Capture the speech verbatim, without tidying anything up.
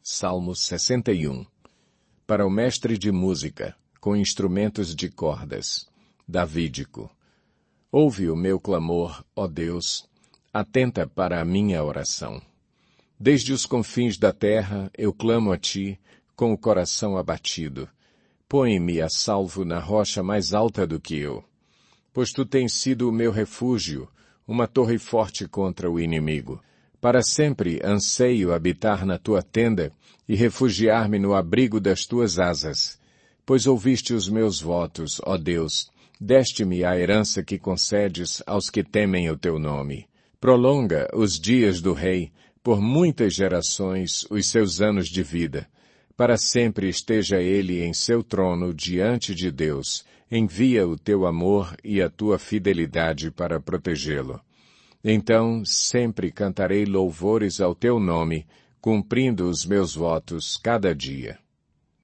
Salmo sessenta e um. Para o mestre de música, com instrumentos de cordas. Davídico. Ouve o meu clamor, ó Deus, atenta para a minha oração. Desde os confins da terra eu clamo a ti, com o coração abatido. Põe-me a salvo na rocha mais alta do que eu. Pois tu tens sido o meu refúgio, uma torre forte contra o inimigo. Para sempre anseio habitar na tua tenda e refugiar-me no abrigo das tuas asas. Pois ouviste os meus votos, ó Deus, deste-me a herança que concedes aos que temem o teu nome. Prolonga os dias do rei, por muitas gerações, os seus anos de vida. Para sempre esteja ele em seu trono diante de Deus. Envia o teu amor e a tua fidelidade para protegê-lo. Então sempre cantarei louvores ao teu nome, cumprindo os meus votos cada dia.